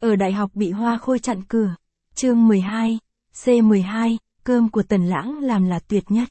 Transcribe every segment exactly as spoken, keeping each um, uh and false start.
Ở đại học bị Hoa Khôi chặn cửa. Chương mười hai, C mười hai, cơm của Tần Lãng làm là tuyệt nhất.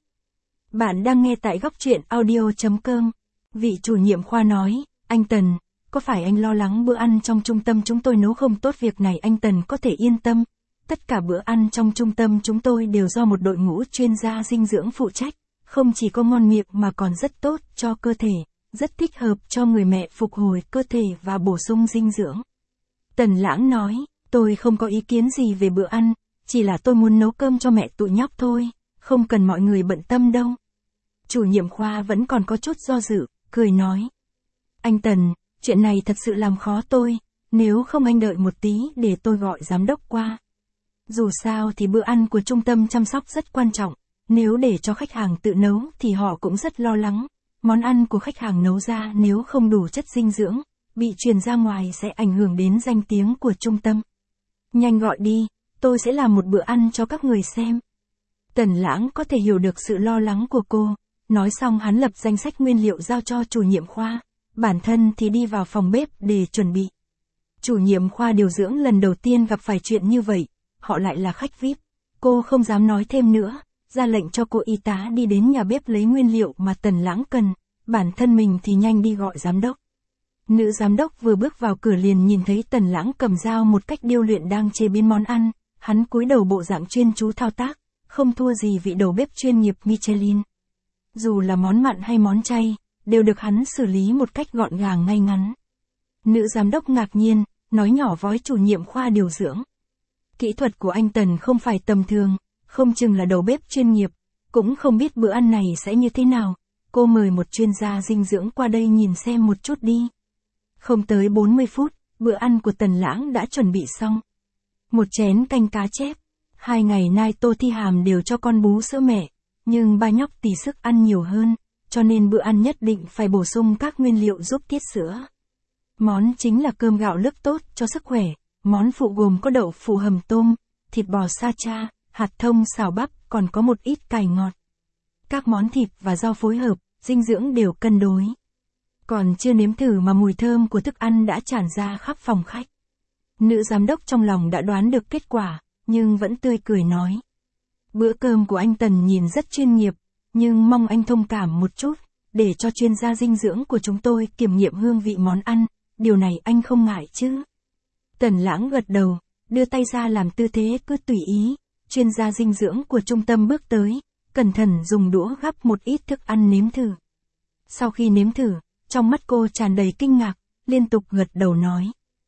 Bạn đang nghe tại góc truyện audio chấm com. Vị chủ nhiệm khoa nói, anh Tần, có phải anh lo lắng bữa ăn trong trung tâm chúng tôi nấu không tốt? Việc này anh Tần có thể yên tâm. Tất cả bữa ăn trong trung tâm chúng tôi đều do một đội ngũ chuyên gia dinh dưỡng phụ trách, không chỉ có ngon miệng mà còn rất tốt cho cơ thể, rất thích hợp cho người mẹ phục hồi cơ thể và bổ sung dinh dưỡng. Tần Lãng nói, tôi không có ý kiến gì về bữa ăn, chỉ là tôi muốn nấu cơm cho mẹ tụi nhóc thôi, không cần mọi người bận tâm đâu. Chủ nhiệm khoa vẫn còn có chút do dự, cười nói. Anh Tần, chuyện này thật sự làm khó tôi, nếu không anh đợi một tí để tôi gọi giám đốc qua. Dù sao thì bữa ăn của trung tâm chăm sóc rất quan trọng, nếu để cho khách hàng tự nấu thì họ cũng rất lo lắng. Món ăn của khách hàng nấu ra nếu không đủ chất dinh dưỡng, bị truyền ra ngoài sẽ ảnh hưởng đến danh tiếng của trung tâm. Nhanh gọi đi, tôi sẽ làm một bữa ăn cho các người xem. Tần Lãng có thể hiểu được sự lo lắng của cô, nói xong hắn lập danh sách nguyên liệu giao cho chủ nhiệm khoa, bản thân thì đi vào phòng bếp để chuẩn bị. Chủ nhiệm khoa điều dưỡng lần đầu tiên gặp phải chuyện như vậy, họ lại là khách vi ai pi, cô không dám nói thêm nữa, ra lệnh cho cô y tá đi đến nhà bếp lấy nguyên liệu mà Tần Lãng cần, bản thân mình thì nhanh đi gọi giám đốc. Nữ giám đốc vừa bước vào cửa liền nhìn thấy Tần Lãng cầm dao một cách điêu luyện đang chế biến món ăn, hắn cúi đầu bộ dạng chuyên chú thao tác, không thua gì vị đầu bếp chuyên nghiệp Michelin. Dù là món mặn hay món chay, đều được hắn xử lý một cách gọn gàng ngay ngắn. Nữ giám đốc ngạc nhiên, nói nhỏ với chủ nhiệm khoa điều dưỡng. Kỹ thuật của anh Tần không phải tầm thường, không chừng là đầu bếp chuyên nghiệp, cũng không biết bữa ăn này sẽ như thế nào. Cô mời một chuyên gia dinh dưỡng qua đây nhìn xem một chút đi. Không tới bốn mươi phút, bữa ăn của Tần Lãng đã chuẩn bị xong. Một chén canh cá chép. Hai ngày nay Tô Thi Hàm đều cho con bú sữa mẹ, nhưng ba nhóc tì sức ăn nhiều hơn, cho nên bữa ăn nhất định phải bổ sung các nguyên liệu giúp tiết sữa. Món chính là cơm gạo lứt tốt cho sức khỏe, món phụ gồm có đậu phụ hầm tôm, thịt bò sa cha, hạt thông xào bắp, còn có một ít cải ngọt. Các món thịt và rau phối hợp, dinh dưỡng đều cân đối. Còn chưa nếm thử mà mùi thơm của thức ăn đã tràn ra khắp phòng khách. Nữ giám đốc trong lòng đã đoán được kết quả, nhưng vẫn tươi cười nói. Bữa cơm của anh Tần nhìn rất chuyên nghiệp, nhưng mong anh thông cảm một chút, để cho chuyên gia dinh dưỡng của chúng tôi kiểm nghiệm hương vị món ăn, điều này anh không ngại chứ? Tần Lãng gật đầu, đưa tay ra làm tư thế cứ tùy ý, chuyên gia dinh dưỡng của trung tâm bước tới, cẩn thận dùng đũa gắp một ít thức ăn nếm thử. Sau khi nếm thử, trong mắt cô tràn đầy kinh ngạc, liên tục gật đầu nói.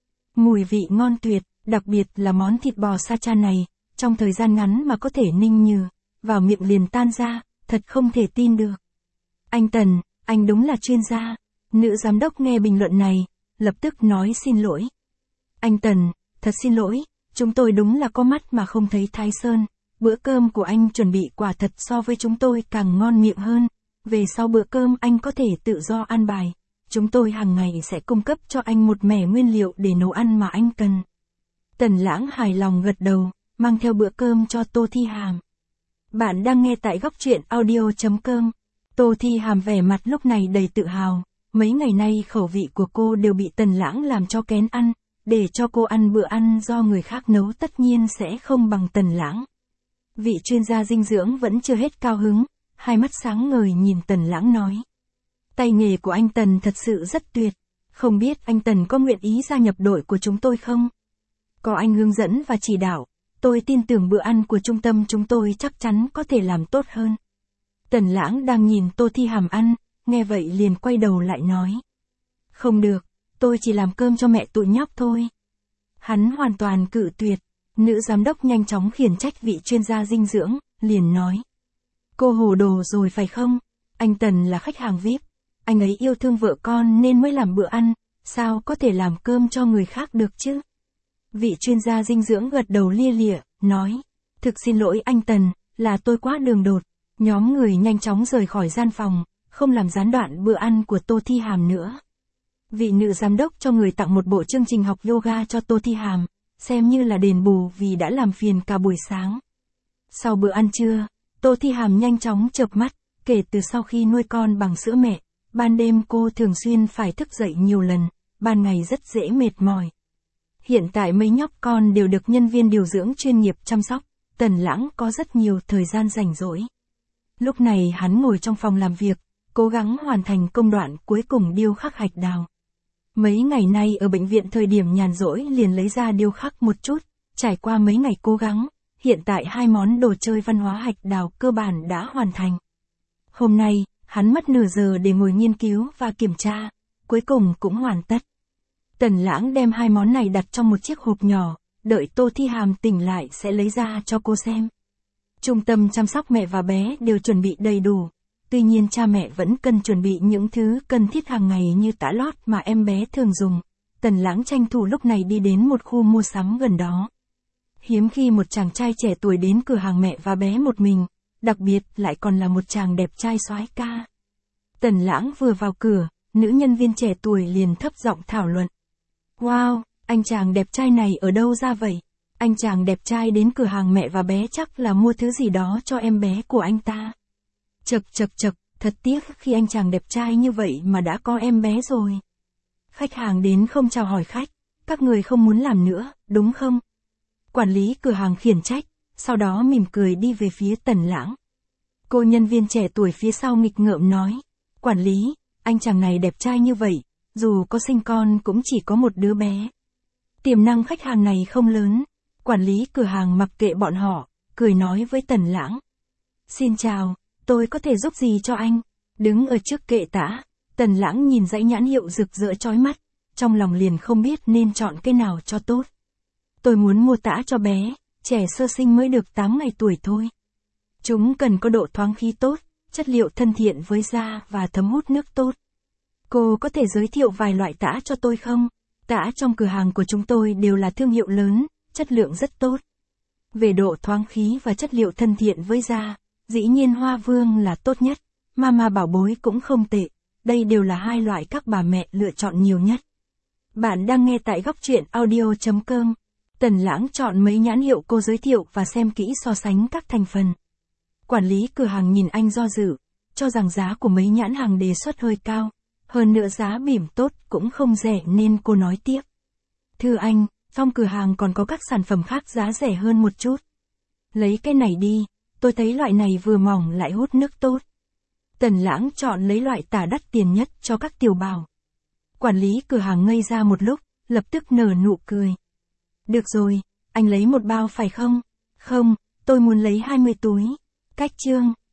Mùi vị ngon tuyệt, đặc biệt là món thịt bò sa cha này, trong thời gian ngắn mà có thể ninh nhừ, vào miệng liền tan ra, thật không thể tin được. Anh Tần, anh đúng là chuyên gia. Nữ giám đốc nghe bình luận này, lập tức nói xin lỗi. Anh Tần, thật xin lỗi, chúng tôi đúng là có mắt mà không thấy Thái Sơn, bữa cơm của anh chuẩn bị quả thật so với chúng tôi càng ngon miệng hơn. Về sau bữa cơm anh có thể tự do an bài, chúng tôi hàng ngày sẽ cung cấp cho anh một mẻ nguyên liệu để nấu ăn mà anh cần. Tần Lãng hài lòng gật đầu, mang theo bữa cơm cho Tô Thi Hàm. Bạn đang nghe tại góc truyện audio chấm com. Tô Thi Hàm vẻ mặt lúc này đầy tự hào, mấy ngày nay khẩu vị của cô đều bị Tần Lãng làm cho kén ăn, để cho cô ăn bữa ăn do người khác nấu tất nhiên sẽ không bằng Tần Lãng. Vị chuyên gia dinh dưỡng vẫn chưa hết cao hứng, hai mắt sáng ngời nhìn Tần Lãng nói. Tay nghề của anh Tần thật sự rất tuyệt, không biết anh Tần có nguyện ý gia nhập đội của chúng tôi không? Có anh hướng dẫn và chỉ đạo, tôi tin tưởng bữa ăn của trung tâm chúng tôi chắc chắn có thể làm tốt hơn. Tần Lãng đang nhìn Tô Thi Hàm ăn, nghe vậy liền quay đầu lại nói. Không được, tôi chỉ làm cơm cho mẹ tụi nhóc thôi. Hắn hoàn toàn cự tuyệt, nữ giám đốc nhanh chóng khiển trách vị chuyên gia dinh dưỡng, liền nói. Cô hồ đồ rồi phải không? Anh Tần là khách hàng vi ai pi, anh ấy yêu thương vợ con nên mới làm bữa ăn, sao có thể làm cơm cho người khác được chứ? Vị chuyên gia dinh dưỡng gật đầu lia lịa, nói. Thực xin lỗi anh Tần, là tôi quá đường đột. Nhóm người nhanh chóng rời khỏi gian phòng, không làm gián đoạn bữa ăn của Tô Thi Hàm nữa. Vị nữ giám đốc cho người tặng một bộ chương trình học yoga cho Tô Thi Hàm, xem như là đền bù vì đã làm phiền cả buổi sáng. Sau bữa ăn trưa, Tô Thi Hàm nhanh chóng chợp mắt, kể từ sau khi nuôi con bằng sữa mẹ, ban đêm cô thường xuyên phải thức dậy nhiều lần, ban ngày rất dễ mệt mỏi. Hiện tại mấy nhóc con đều được nhân viên điều dưỡng chuyên nghiệp chăm sóc, Tần Lãng có rất nhiều thời gian rảnh rỗi. Lúc này hắn ngồi trong phòng làm việc, cố gắng hoàn thành công đoạn cuối cùng điêu khắc hạch đào. Mấy ngày nay ở bệnh viện thời điểm nhàn rỗi liền lấy ra điêu khắc một chút, trải qua mấy ngày cố gắng, hiện tại hai món đồ chơi văn hóa hạch đào cơ bản đã hoàn thành. Hôm nay, hắn mất nửa giờ để ngồi nghiên cứu và kiểm tra, cuối cùng cũng hoàn tất. Tần Lãng đem hai món này đặt trong một chiếc hộp nhỏ, đợi Tô Thi Hàm tỉnh lại sẽ lấy ra cho cô xem. Trung tâm chăm sóc mẹ và bé đều chuẩn bị đầy đủ, tuy nhiên cha mẹ vẫn cần chuẩn bị những thứ cần thiết hàng ngày như tã lót mà em bé thường dùng. Tần Lãng tranh thủ lúc này đi đến một khu mua sắm gần đó. Hiếm khi một chàng trai trẻ tuổi đến cửa hàng mẹ và bé một mình, đặc biệt lại còn là một chàng đẹp trai soái ca. Tần Lãng vừa vào cửa, nữ nhân viên trẻ tuổi liền thấp giọng thảo luận. Wow, anh chàng đẹp trai này ở đâu ra vậy? Anh chàng đẹp trai đến cửa hàng mẹ và bé chắc là mua thứ gì đó cho em bé của anh ta. Chật chật chật, thật tiếc khi anh chàng đẹp trai như vậy mà đã có em bé rồi. Khách hàng đến không chào hỏi khách, các người không muốn làm nữa, đúng không? Quản lý cửa hàng khiển trách, sau đó mỉm cười đi về phía Tần Lãng. Cô nhân viên trẻ tuổi phía sau nghịch ngợm nói, quản lý, anh chàng này đẹp trai như vậy, dù có sinh con cũng chỉ có một đứa bé. Tiềm năng khách hàng này không lớn, quản lý cửa hàng mặc kệ bọn họ, cười nói với Tần Lãng. Xin chào, tôi có thể giúp gì cho anh? Đứng ở trước kệ tã, Tần Lãng nhìn dãy nhãn hiệu rực rỡ chói mắt, trong lòng liền không biết nên chọn cái nào cho tốt. Tôi muốn mua tã cho bé, trẻ sơ sinh mới được tám ngày tuổi thôi. Chúng cần có độ thoáng khí tốt, chất liệu thân thiện với da và thấm hút nước tốt. Cô có thể giới thiệu vài loại tã cho tôi không? Tã trong cửa hàng của chúng tôi đều là thương hiệu lớn, chất lượng rất tốt. Về độ thoáng khí và chất liệu thân thiện với da, dĩ nhiên Hoa Vương là tốt nhất, Mama Bảo Bối cũng không tệ, đây đều là hai loại các bà mẹ lựa chọn nhiều nhất. Bạn đang nghe tại góc truyện audio chấm com. Tần Lãng chọn mấy nhãn hiệu cô giới thiệu và xem kỹ so sánh các thành phần. Quản lý cửa hàng nhìn anh do dự, cho rằng giá của mấy nhãn hàng đề xuất hơi cao, hơn nữa giá bỉm tốt cũng không rẻ nên cô nói tiếp. Thưa anh, trong cửa hàng còn có các sản phẩm khác giá rẻ hơn một chút. Lấy cái này đi, tôi thấy loại này vừa mỏng lại hút nước tốt. Tần Lãng chọn lấy loại tả đắt tiền nhất cho các tiểu bào. Quản lý cửa hàng ngây ra một lúc, lập tức nở nụ cười. Được rồi, anh lấy một bao phải không? Không, tôi muốn lấy hai mươi túi. Cách chương.